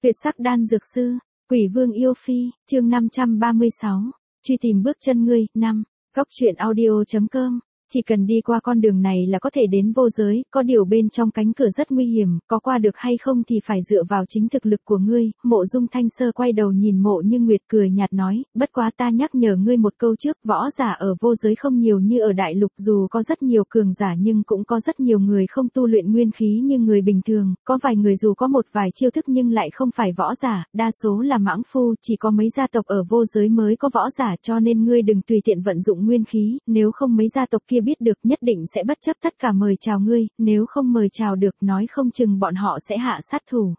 Tuyệt sắc đan dược sư, Quỷ Vương yêu phi, chương 536, truy tìm bước chân ngươi, 5, góc truyện audio.com. Chỉ cần đi qua con đường này là có thể đến vô giới, có điều bên trong cánh cửa rất nguy hiểm, có qua được hay không thì phải dựa vào chính thực lực của ngươi. Mộ Dung Thanh Sơ quay đầu nhìn Mộ Như Nguyệt cười nhạt nói, bất quá ta nhắc nhở ngươi một câu trước, võ giả ở vô giới không nhiều như ở đại lục, dù có rất nhiều cường giả nhưng cũng có rất nhiều người không tu luyện nguyên khí như người bình thường, có vài người dù có một vài chiêu thức nhưng lại không phải võ giả, đa số là mãng phu, chỉ có mấy gia tộc ở vô giới mới có võ giả, cho nên ngươi đừng tùy tiện vận dụng nguyên khí, nếu không mấy gia tộc kia biết được nhất định sẽ bất chấp tất cả mời chào ngươi, nếu không mời chào được nói không chừng bọn họ sẽ hạ sát thủ.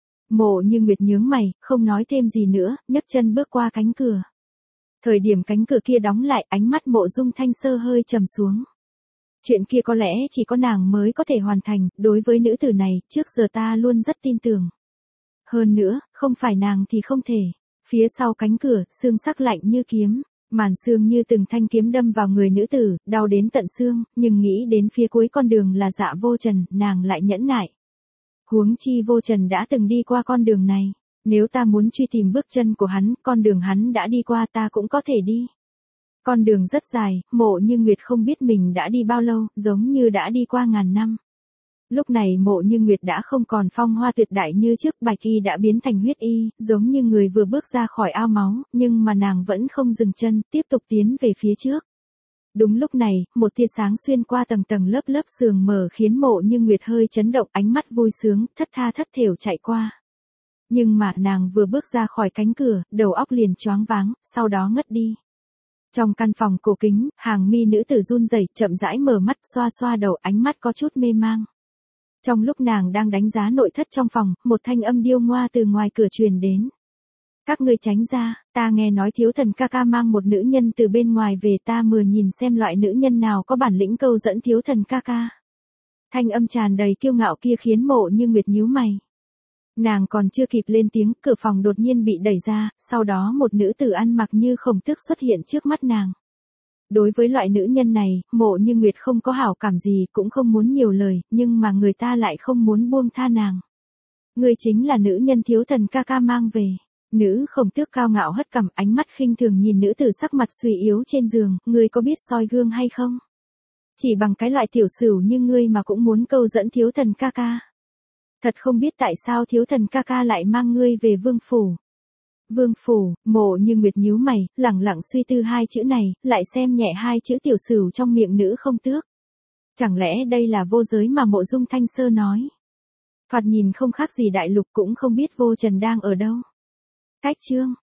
Mộ Như Nguyệt nhướng mày, không nói thêm gì nữa, nhấc chân bước qua cánh cửa. Thời điểm cánh cửa kia đóng lại, ánh mắt Mộ Dung Thanh Sơ hơi trầm xuống. Chuyện kia có lẽ chỉ có nàng mới có thể hoàn thành, đối với nữ tử này, trước giờ ta luôn rất tin tưởng. Hơn nữa, không phải nàng thì không thể. Phía sau cánh cửa, xương sắc lạnh như kiếm. Màn xương như từng thanh kiếm đâm vào người nữ tử, đau đến tận xương, nhưng nghĩ đến phía cuối con đường là Dạ Vô Trần, nàng lại nhẫn nại. Huống chi Vô Trần đã từng đi qua con đường này, nếu ta muốn truy tìm bước chân của hắn, con đường hắn đã đi qua ta cũng có thể đi. Con đường rất dài, Mộ Như Nguyệt không biết mình đã đi bao lâu, giống như đã đi qua ngàn năm. Lúc này Mộ Như Nguyệt đã không còn phong hoa tuyệt đại như trước, bạch y đã biến thành huyết y, giống như người vừa bước ra khỏi ao máu, nhưng mà nàng vẫn không dừng chân, tiếp tục tiến về phía trước. Đúng lúc này, một tia sáng xuyên qua tầng tầng lớp lớp sương mờ khiến Mộ Như Nguyệt hơi chấn động, ánh mắt vui sướng, thất tha thất thểu chạy qua. Nhưng mà nàng vừa bước ra khỏi cánh cửa, đầu óc liền choáng váng, sau đó ngất đi. Trong căn phòng cổ kính, hàng mi nữ tử run rẩy, chậm rãi mở mắt, xoa xoa đầu, ánh mắt có chút mê mang. Trong lúc nàng đang đánh giá nội thất trong phòng, một thanh âm điêu ngoa từ ngoài cửa truyền đến. Các ngươi tránh ra, ta nghe nói thiếu thần ca ca mang một nữ nhân từ bên ngoài về, ta mời nhìn xem loại nữ nhân nào có bản lĩnh câu dẫn thiếu thần ca ca. Thanh âm tràn đầy kiêu ngạo kia khiến Mộ Như Nguyệt nhíu mày. Nàng còn chưa kịp lên tiếng, cửa phòng đột nhiên bị đẩy ra, sau đó một nữ tử ăn mặc như khổng tước xuất hiện trước mắt nàng. Đối với loại nữ nhân này, Mộ Như Nguyệt không có hảo cảm gì, cũng không muốn nhiều lời, nhưng mà người ta lại không muốn buông tha nàng. Ngươi chính là nữ nhân thiếu thần ca ca mang về. Nữ khổng tước cao ngạo hất cằm, ánh mắt khinh thường nhìn nữ tử sắc mặt suy yếu trên giường, ngươi có biết soi gương hay không? Chỉ bằng cái loại tiểu sửu như ngươi mà cũng muốn câu dẫn thiếu thần ca ca. Thật không biết tại sao thiếu thần ca ca lại mang ngươi về vương phủ. Vương phủ, Mộ Như Nguyệt nhíu mày, lẳng lặng suy tư hai chữ này, lại xem nhẹ hai chữ tiểu sửu trong miệng nữ không tước. Chẳng lẽ đây là vô giới mà Mộ Dung Thanh Sơ nói? Thoạt nhìn không khác gì đại lục, cũng không biết Vô Trần đang ở đâu. Cách chương